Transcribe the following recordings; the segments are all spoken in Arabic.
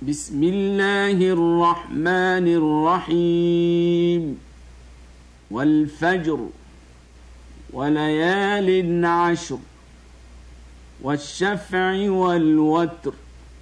بسم الله الرحمن الرحيم والفجر وليال عشر والشفع والوتر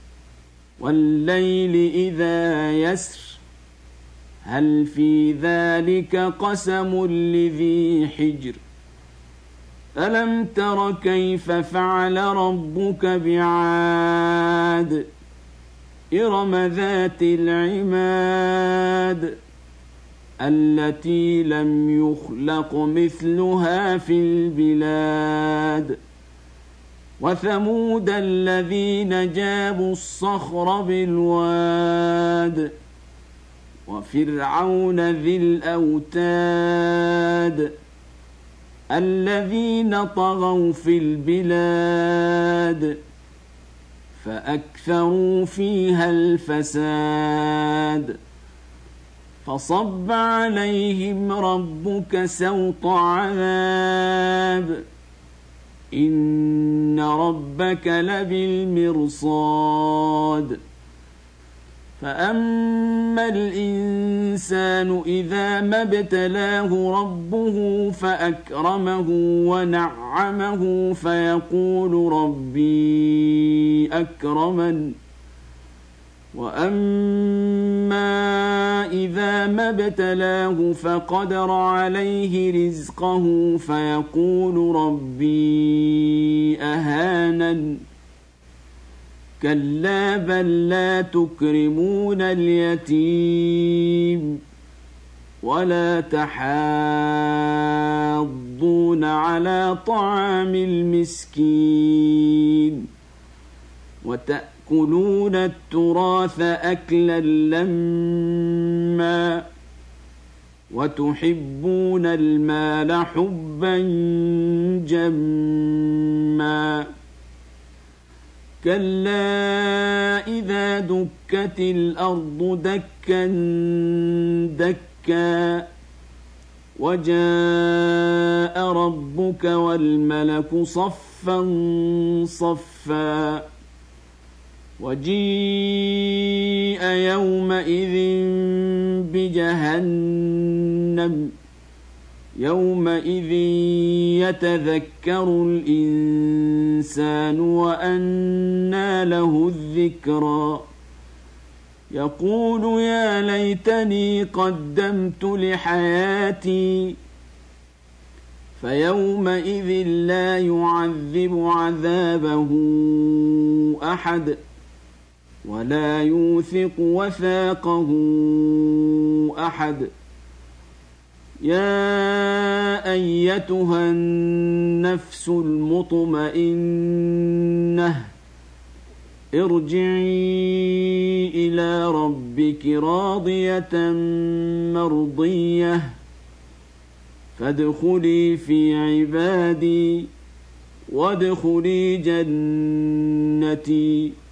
والليل إذا يسر هل في ذلك قسم لذي حجر ألم تر كيف فعل ربك بعاد إرم ذات العماد التي لم يخلق مثلها في البلاد وثمود الذين جابوا الصخر بالواد وفرعون ذي الأوتاد الذين طغوا في البلاد فأكثروا فيها الفساد فصب عليهم ربك سوط عذاب إن ربك لبالمرصاد فأما الإنسان إذا ما ابتلاه ربه فأكرمه ونعمه فيقول ربي أكرمن وأما إذا ما ابتلاه فقدر عليه رزقه فيقول ربي أهانن كلا بل لا تكرمون اليتيم ولا تحاضون على طعام المسكين وتأكلون التراث أكلا لما وتحبون المال حبا جما كلا إذا دكت الأرض دكا دكا وجاء ربك والملك صفا صفا وجيء يومئذ بجهنم يومئذ يتذكر الإنسان وأنى له الذكرى يقول يا ليتني قدمت لحياتي فيومئذ لا يعذب عذابه أحد ولا يوثق وثاقه أحد يا أيتها النفس المطمئنة ارجعي إلى ربك راضية مرضية فادخلي في عبادي وادخلي جنتي